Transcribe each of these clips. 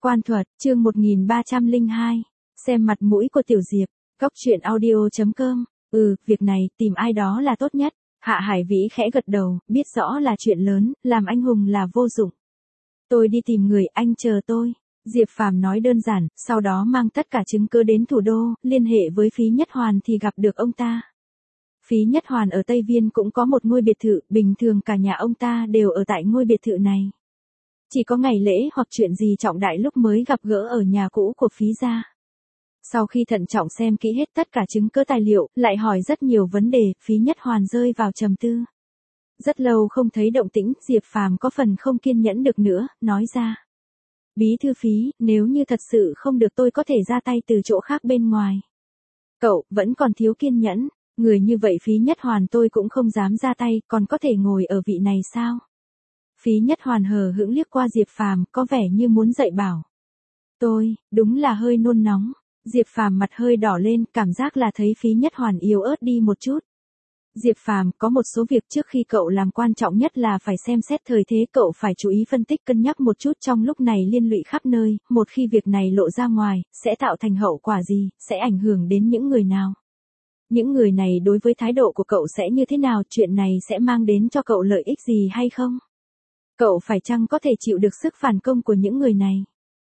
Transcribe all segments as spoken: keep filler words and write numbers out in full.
Quan thuật, chương một nghìn ba trăm lẻ hai. Xem mặt mũi của Tiểu Diệp. Góc truyện audio chấm com. Ừ, việc này, tìm ai đó là tốt nhất. Hạ Hải Vĩ khẽ gật đầu, biết rõ là chuyện lớn, làm anh hùng là vô dụng. Tôi đi tìm người, anh chờ tôi. Diệp Phàm nói đơn giản, sau đó mang tất cả chứng cứ đến thủ đô, liên hệ với Phí Nhất Hoàn thì gặp được ông ta. Phí Nhất Hoàn ở Tây Viên cũng có một ngôi biệt thự, bình thường cả nhà ông ta đều ở tại ngôi biệt thự này. Chỉ có ngày lễ hoặc chuyện gì trọng đại lúc mới gặp gỡ ở nhà cũ của Phí gia. Sau khi thận trọng xem kỹ hết tất cả chứng cứ tài liệu, lại hỏi rất nhiều vấn đề, Phí Nhất Hoàn rơi vào trầm tư. Rất lâu không thấy động tĩnh, Diệp Phàm có phần không kiên nhẫn được nữa, nói ra. Bí thư Phí, nếu như thật sự không được tôi có thể ra tay từ chỗ khác bên ngoài. Cậu, vẫn còn thiếu kiên nhẫn, người như vậy Phí Nhất Hoàn tôi cũng không dám ra tay, còn có thể ngồi ở vị này sao? Phí Nhất Hoàn hờ hững liếc qua Diệp Phàm, có vẻ như muốn dạy bảo. Tôi, đúng là hơi nôn nóng. Diệp Phàm mặt hơi đỏ lên, cảm giác là thấy Phí Nhất Hoàn yếu ớt đi một chút. Diệp Phàm, có một số việc trước khi cậu làm quan trọng nhất là phải xem xét thời thế, cậu phải chú ý phân tích cân nhắc một chút, trong lúc này liên lụy khắp nơi, một khi việc này lộ ra ngoài, sẽ tạo thành hậu quả gì, sẽ ảnh hưởng đến những người nào. Những người này đối với thái độ của cậu sẽ như thế nào, chuyện này sẽ mang đến cho cậu lợi ích gì hay không? Cậu phải chăng có thể chịu được sức phản công của những người này?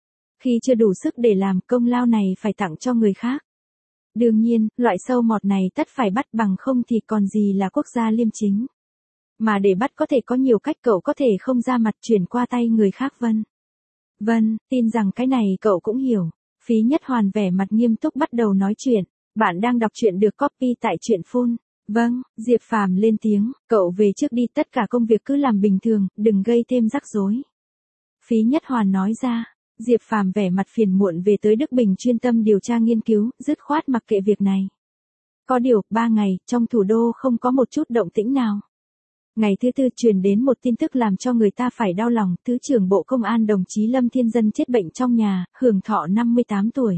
Khi chưa đủ sức để làm, công lao này phải tặng cho người khác. Đương nhiên, loại sâu mọt này tất phải bắt, bằng không thì còn gì là quốc gia liêm chính. Mà để bắt có thể có nhiều cách, cậu có thể không ra mặt chuyển qua tay người khác. Vân. Vân, tin rằng cái này cậu cũng hiểu. Phí Nhất Hoàn vẻ mặt nghiêm túc bắt đầu nói chuyện. Bạn đang đọc truyện được copy tại truyện phun. Vâng, Diệp Phàm lên tiếng, cậu về trước đi, tất cả công việc cứ làm bình thường, đừng gây thêm rắc rối. Phí Nhất Hoàn nói ra. Diệp Phàm vẻ mặt phiền muộn về tới Đức Bình chuyên tâm điều tra nghiên cứu, dứt khoát mặc kệ việc này. Có điều, ba ngày, trong thủ đô không có một chút động tĩnh nào. Ngày thứ tư truyền đến một tin tức làm cho người ta phải đau lòng, Thứ trưởng Bộ Công an đồng chí Lâm Thiên Dân chết bệnh trong nhà, hưởng thọ năm mươi tám tuổi.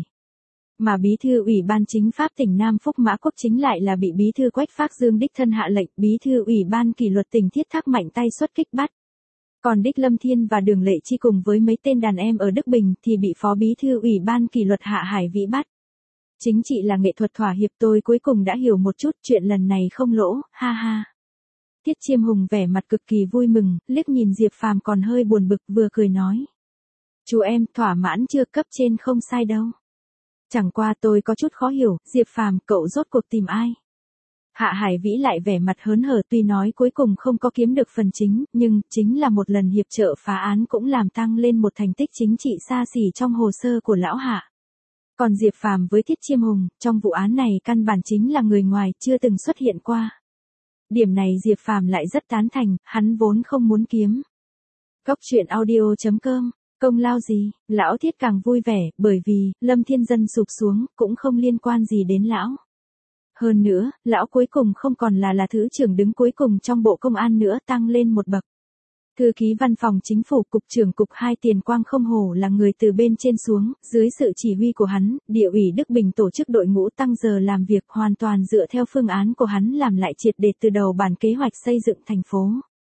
Mà bí thư Ủy ban Chính pháp tỉnh Nam Phúc Mã Quốc Chính lại là bị bí thư Quách Phác Dương đích thân hạ lệnh, bí thư Ủy ban Kỷ luật tỉnh Thiết Thác mạnh tay xuất kích bắt. Còn đích Lâm Thiên và Đường Lệ Chi cùng với mấy tên đàn em ở Đức Bình thì bị phó bí thư Ủy ban Kỷ luật Hạ Hải Vĩ bắt. Chính trị là nghệ thuật thỏa hiệp, tôi cuối cùng đã hiểu một chút, chuyện lần này không lỗ, ha ha. Tiết Chiêm Hùng vẻ mặt cực kỳ vui mừng, liếc nhìn Diệp Phàm còn hơi buồn bực, vừa cười nói. Chú em, thỏa mãn chưa, cấp trên không sai đâu. Chẳng qua tôi có chút khó hiểu, Diệp Phàm, cậu rốt cuộc tìm ai? Hạ Hải Vĩ lại vẻ mặt hớn hở, tuy nói cuối cùng không có kiếm được phần chính, nhưng chính là một lần hiệp trợ phá án cũng làm tăng lên một thành tích chính trị xa xỉ trong hồ sơ của lão Hạ. Còn Diệp Phàm với Thiết Chiêm Hùng, trong vụ án này căn bản chính là người ngoài, chưa từng xuất hiện qua. Điểm này Diệp Phàm lại rất tán thành, hắn vốn không muốn kiếm. Góc truyện audio chấm com. Công lao gì, lão Thiết càng vui vẻ, bởi vì, Lâm Thiên Dân sụp xuống, cũng không liên quan gì đến lão. Hơn nữa, lão cuối cùng không còn là là thứ trưởng đứng cuối cùng trong Bộ Công an nữa, tăng lên một bậc. Thư ký văn phòng chính phủ, cục trưởng cục hai Tiền Quang không hổ là người từ bên trên xuống, dưới sự chỉ huy của hắn, Địa ủy Đức Bình tổ chức đội ngũ tăng giờ làm việc hoàn toàn dựa theo phương án của hắn, làm lại triệt để từ đầu bản kế hoạch xây dựng thành phố.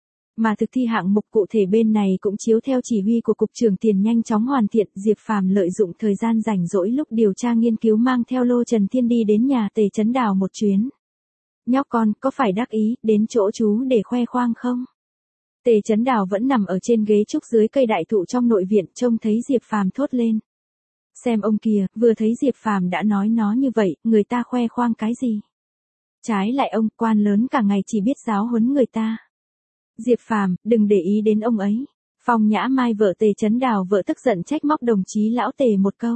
Mà thực thi hạng mục cụ thể bên này cũng chiếu theo chỉ huy của cục trưởng Tiền nhanh chóng hoàn thiện. Diệp Phàm lợi dụng thời gian rảnh rỗi lúc điều tra nghiên cứu mang theo Lô Trần Thiên đi đến nhà Tề Chấn Đào một chuyến. Nhóc con, có phải đắc ý, đến chỗ chú để khoe khoang không? Tề Chấn Đào vẫn nằm ở trên ghế trúc dưới cây đại thụ trong nội viện, trông thấy Diệp Phàm thốt lên. Xem ông kìa, vừa thấy Diệp Phàm đã nói nó như vậy, người ta khoe khoang cái gì? Trái lại ông, quan lớn cả ngày chỉ biết giáo huấn người ta. Diệp Phàm, đừng để ý đến ông ấy. Phong Nhã Mai vợ Tề Chấn Đào vợ tức giận trách móc đồng chí lão Tề một câu.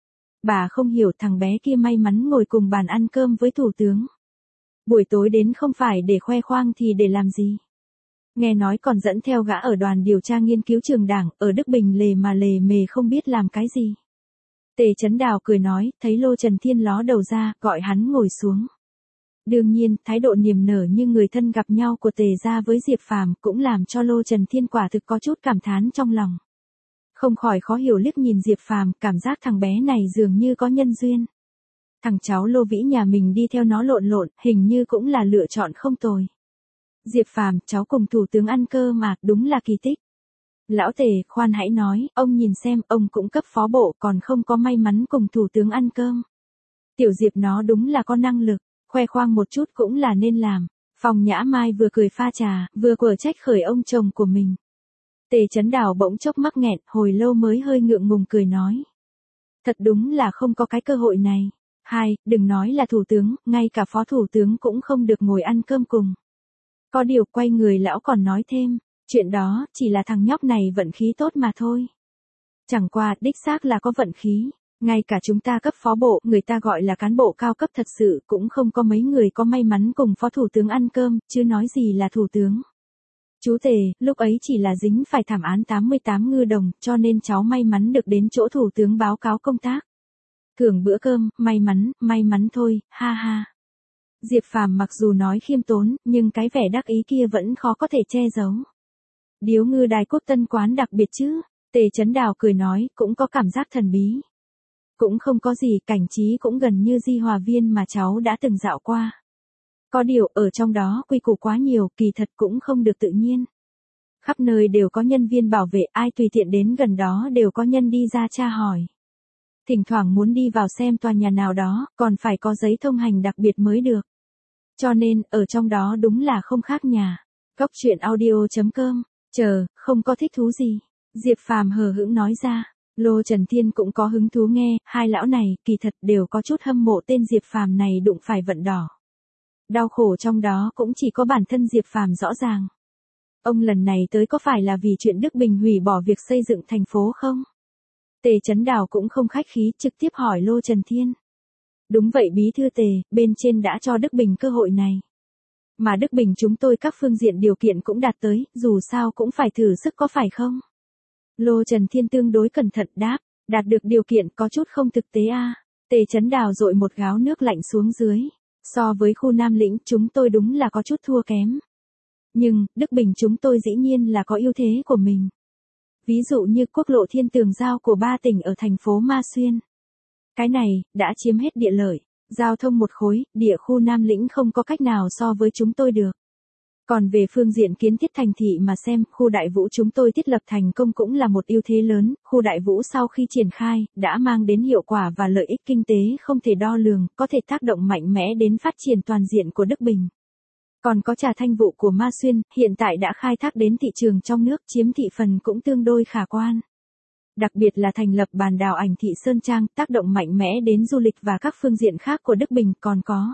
Bà không hiểu, thằng bé kia may mắn ngồi cùng bàn ăn cơm với thủ tướng. Buổi tối đến không phải để khoe khoang thì để làm gì? Nghe nói còn dẫn theo gã ở đoàn điều tra nghiên cứu trường đảng, ở Đức Bình lề mà lề mề không biết làm cái gì. Tề Chấn Đào cười nói, thấy Lô Trần Thiên ló đầu ra, gọi hắn ngồi xuống. Đương nhiên, thái độ niềm nở như người thân gặp nhau của Tề gia với Diệp Phàm cũng làm cho Lô Trần Thiên quả thực có chút cảm thán trong lòng. Không khỏi khó hiểu liếc nhìn Diệp Phàm, cảm giác thằng bé này dường như có nhân duyên. Thằng cháu Lô Vĩ nhà mình đi theo nó lộn lộn, hình như cũng là lựa chọn không tồi. Diệp Phàm, cháu cùng thủ tướng ăn cơ mà, đúng là kỳ tích. Lão Tề, khoan hãy nói, ông nhìn xem, ông cũng cấp phó bộ còn không có may mắn cùng thủ tướng ăn cơm. Tiểu Diệp nó đúng là có năng lực, khoe khoang một chút cũng là nên làm. Phong Nhã Mai vừa cười pha trà, vừa quở trách khởi ông chồng của mình. Tề Chấn Đào bỗng chốc mắc nghẹn, hồi lâu mới hơi ngượng ngùng cười nói. Thật đúng là không có cái cơ hội này. Hai, đừng nói là thủ tướng, ngay cả phó thủ tướng cũng không được ngồi ăn cơm cùng. Có điều quay người lão còn nói thêm, chuyện đó chỉ là thằng nhóc này vận khí tốt mà thôi. Chẳng qua, đích xác là có vận khí. Ngay cả chúng ta cấp phó bộ, người ta gọi là cán bộ cao cấp thật sự, cũng không có mấy người có may mắn cùng phó thủ tướng ăn cơm, chứ nói gì là thủ tướng. Chú Tề, lúc ấy chỉ là dính phải thảm án tám mươi tám ngư đồng, cho nên cháu may mắn được đến chỗ thủ tướng báo cáo công tác. Thưởng bữa cơm, may mắn, may mắn thôi, ha ha. Diệp Phàm mặc dù nói khiêm tốn, nhưng cái vẻ đắc ý kia vẫn khó có thể che giấu. Điếu ngư đài Quốc Tân quán đặc biệt chứ, Tề Chấn Đào cười nói, cũng có cảm giác thần bí. Cũng không có gì, cảnh trí cũng gần như Di Hòa Viên mà cháu đã từng dạo qua. Có điều, ở trong đó quy củ quá nhiều, kỳ thật cũng không được tự nhiên. Khắp nơi đều có nhân viên bảo vệ, ai tùy tiện đến gần đó đều có nhân đi ra tra hỏi. Thỉnh thoảng muốn đi vào xem tòa nhà nào đó, còn phải có giấy thông hành đặc biệt mới được. Cho nên, ở trong đó đúng là không khác nhà. Cóc truyện audio chấm com, chờ, không có thích thú gì. Diệp Phàm hờ hững nói ra. Lô Trần Thiên cũng có hứng thú nghe, hai lão này, kỳ thật đều có chút hâm mộ tên Diệp Phàm này đụng phải vận đỏ. Đau khổ trong đó cũng chỉ có bản thân Diệp Phàm rõ ràng. Ông lần này tới có phải là vì chuyện Đức Bình hủy bỏ việc xây dựng thành phố không? Tề Chấn Đào cũng không khách khí, trực tiếp hỏi Lô Trần Thiên. Đúng vậy bí thư Tề, bên trên đã cho Đức Bình cơ hội này. Mà Đức Bình chúng tôi các phương diện điều kiện cũng đạt tới, dù sao cũng phải thử sức có phải không? Lô Trần Thiên tương đối cẩn thận đáp, đạt được điều kiện có chút không thực tế a. À. Tề Chấn Đào dội một gáo nước lạnh xuống dưới. So với khu Nam Lĩnh chúng tôi đúng là có chút thua kém. Nhưng, Đức Bình chúng tôi dĩ nhiên là có ưu thế của mình. Ví dụ như quốc lộ thiên tường giao của ba tỉnh ở thành phố Ma Xuyên. Cái này, đã chiếm hết địa lợi, giao thông một khối, địa khu Nam Lĩnh không có cách nào so với chúng tôi được. Còn về phương diện kiến thiết thành thị mà xem, khu Đại Vũ chúng tôi thiết lập thành công cũng là một ưu thế lớn, khu Đại Vũ sau khi triển khai, đã mang đến hiệu quả và lợi ích kinh tế không thể đo lường, có thể tác động mạnh mẽ đến phát triển toàn diện của Đức Bình. Còn có Trà Thanh vụ của Ma Xuyên, hiện tại đã khai thác đến thị trường trong nước, chiếm thị phần cũng tương đối khả quan. Đặc biệt là thành lập bàn đào ảnh thị Sơn Trang, tác động mạnh mẽ đến du lịch và các phương diện khác của Đức Bình còn có.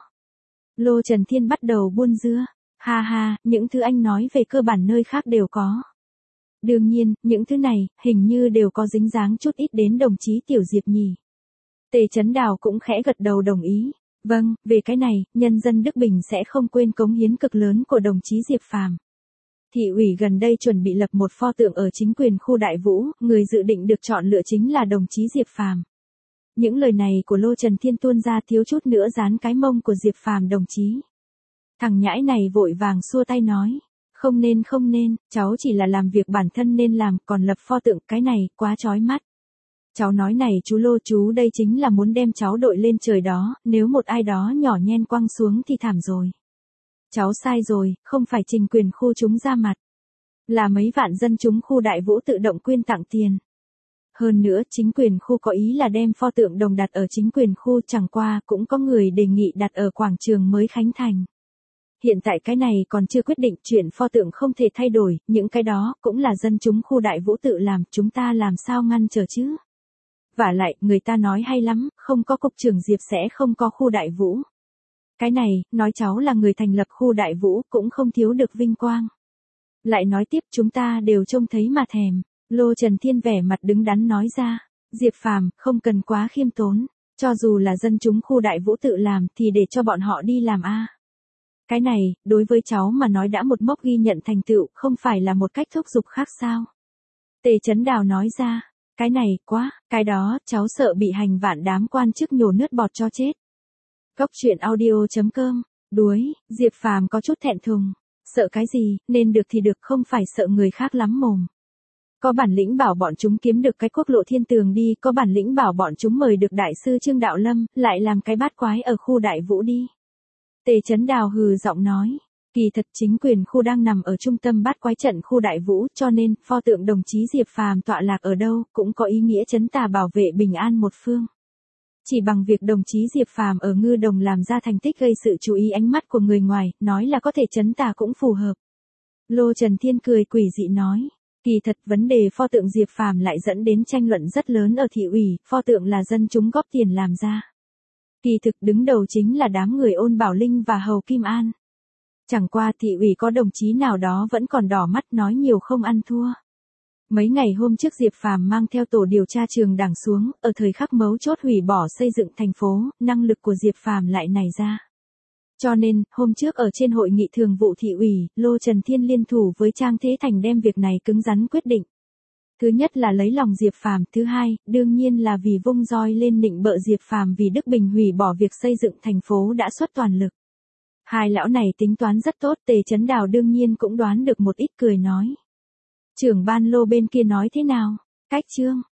Lô Trần Thiên bắt đầu buôn dưa. Ha ha, những thứ anh nói về cơ bản nơi khác đều có. Đương nhiên, những thứ này, hình như đều có dính dáng chút ít đến đồng chí Tiểu Diệp nhỉ. Tề Chấn Đào cũng khẽ gật đầu đồng ý. Vâng, về cái này, nhân dân Đức Bình sẽ không quên cống hiến cực lớn của đồng chí Diệp Phàm. Thị ủy gần đây chuẩn bị lập một pho tượng ở chính quyền khu Đại Vũ, người dự định được chọn lựa chính là đồng chí Diệp Phàm. Những lời này của Lô Trần Thiên tuôn ra thiếu chút nữa dán cái mông của Diệp Phàm đồng chí. Thằng nhãi này vội vàng xua tay nói, không nên không nên, cháu chỉ là làm việc bản thân nên làm, còn lập pho tượng, cái này, quá chói mắt. Cháu nói này chú Lô chú đây chính là muốn đem cháu đội lên trời đó, nếu một ai đó nhỏ nhen quăng xuống thì thảm rồi. Cháu sai rồi, không phải chính quyền khu chúng ra mặt. Là mấy vạn dân chúng khu Đại Vũ tự động quyên tặng tiền. Hơn nữa, chính quyền khu có ý là đem pho tượng đồng đặt ở chính quyền khu, chẳng qua cũng có người đề nghị đặt ở quảng trường mới khánh thành. Hiện tại cái này còn chưa quyết định, chuyện pho tượng không thể thay đổi, những cái đó cũng là dân chúng khu Đại Vũ tự làm, chúng ta làm sao ngăn trở chứ? Vả lại, người ta nói hay lắm, không có cục trưởng Diệp sẽ không có khu Đại Vũ. Cái này, nói cháu là người thành lập khu Đại Vũ cũng không thiếu được vinh quang. Lại nói tiếp chúng ta đều trông thấy mà thèm. Lô Trần Thiên vẻ mặt đứng đắn nói ra. Diệp Phàm, không cần quá khiêm tốn. Cho dù là dân chúng khu Đại Vũ tự làm thì để cho bọn họ đi làm a. Cái này, đối với cháu mà nói đã một mốc ghi nhận thành tựu, không phải là một cách thúc giục khác sao? Tề Chấn Đào nói ra. Cái này, quá, cái đó, cháu sợ bị hành vạn đám quan chức nhổ nước bọt cho chết. Cóc truyện audio chấm com, đuối, Diệp Phàm có chút thẹn thùng. Sợ cái gì, nên được thì được, không phải sợ người khác lắm mồm. Có bản lĩnh bảo bọn chúng kiếm được cái quốc lộ thiên tường đi, có bản lĩnh bảo bọn chúng mời được đại sư Trương Đạo Lâm, lại làm cái bát quái ở khu Đại Vũ đi. Tề Chấn Đào hừ giọng nói, Kỳ thật chính quyền khu đang nằm ở trung tâm bát quái trận khu Đại Vũ, cho nên pho tượng đồng chí Diệp Phàm tọa lạc ở đâu cũng có ý nghĩa trấn tà bảo vệ bình an một phương. Chỉ bằng việc đồng chí Diệp Phàm ở Ngư Đồng làm ra thành tích gây sự chú ý ánh mắt của người ngoài, nói là có thể trấn tà cũng phù hợp. Lô Trần Thiên cười quỷ dị nói, kỳ thật vấn đề pho tượng Diệp Phàm lại dẫn đến tranh luận rất lớn ở thị ủy, pho tượng là dân chúng góp tiền làm ra. Kỳ thực đứng đầu chính là đám người Ôn Bảo Linh và Hầu Kim An. Chẳng qua thị ủy có đồng chí nào đó vẫn còn đỏ mắt nói nhiều không ăn thua. Mấy ngày hôm trước Diệp Phàm mang theo tổ điều tra trường đảng xuống, ở thời khắc mấu chốt hủy bỏ xây dựng thành phố, năng lực của Diệp Phàm lại nảy ra. Cho nên, hôm trước ở trên hội nghị thường vụ thị ủy, Lô Trần Thiên liên thủ với Trang Thế Thành đem việc này cứng rắn quyết định. Thứ nhất là lấy lòng Diệp Phàm, thứ hai, đương nhiên là vì vung roi lên nịnh bợ Diệp Phàm vì Đức Bình hủy bỏ việc xây dựng thành phố đã xuất toàn lực. Hai lão này tính toán rất tốt, Tề Chấn Đào đương nhiên cũng đoán được một ít, cười nói. Trưởng ban Lô bên kia nói thế nào? Cách chương